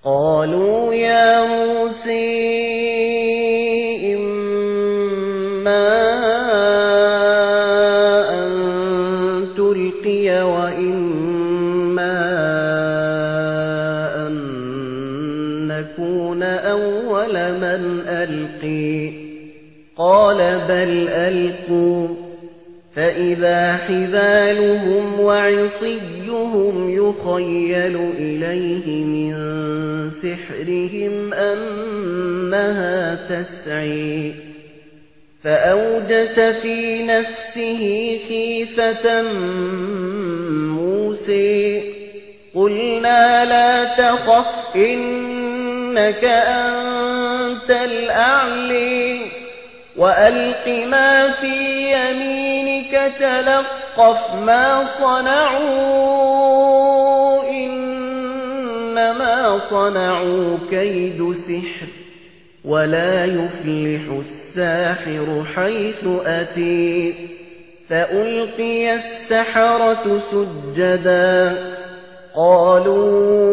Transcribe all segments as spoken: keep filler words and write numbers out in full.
قالوا يا موسى إما أن تلقي وإما أن نكون أول من ألقي قال بل ألقوا فإذا حبالهم وعصيهم يخيل إليه من سحرهم أنها تسعي فأوجس في نفسه خيفة موسى قلنا لا تخف إنك أنت الأعلى وألق ما في يمينك تلقف ما صنعوا إنما صنعوا كيد سحر ولا يفلح الساحر حيث أتي فألقي السحرة سجدا قالوا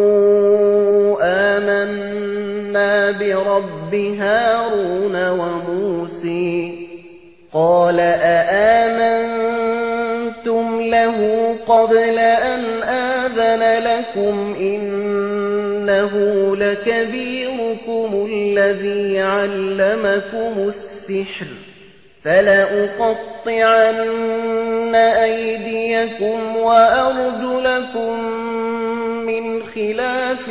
آمنا برب هارون وموسى قال أآمنتم له قبل أن آذن لكم إنه لكبيركم الذي علمكم السحر فلأقطعن أيديكم وأرجلكم من خلاف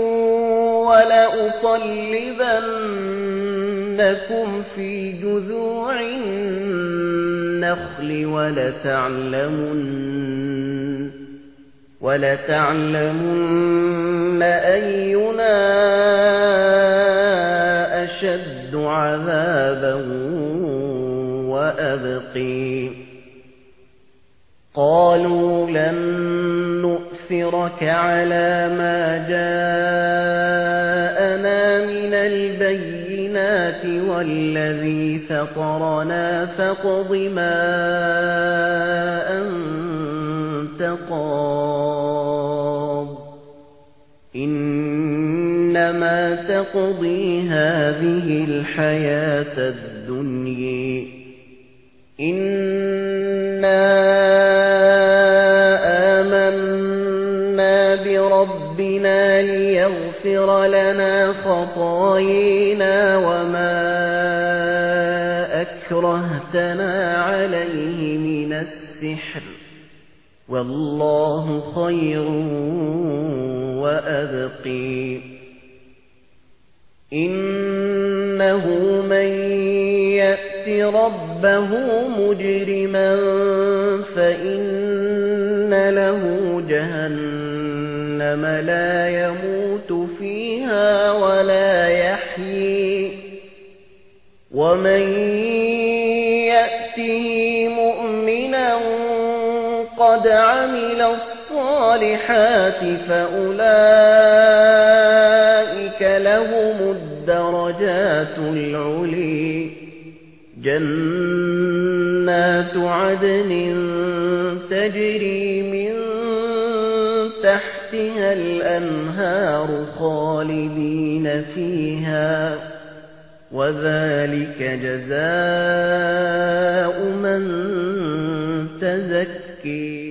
ولأصلبنكم في جذوع النخل ولتعلمن ولتعلمن أينا أشد عذابا وأبقي قالوا لن نؤثرك على ما جاءنا من البينات والذي فطرنا فاقض ما أنت قاض إنما تقضي هذه الحياة الدنيا إنا آمنا بربنا ليغفر لنا خطايانا وما أكرهتنا عليه من السحر والله خير وأبقي إنه من يأت ربه مجرما فإن له جهنم لا يموت فيها ولا يحيي ومن يأته مؤمنا قد عمل الصالحات فأولئك لهم الدرجات العلي جنات عدن تجري من تحتها الأنهار خالدين فيها وذلك جزاء من تزكي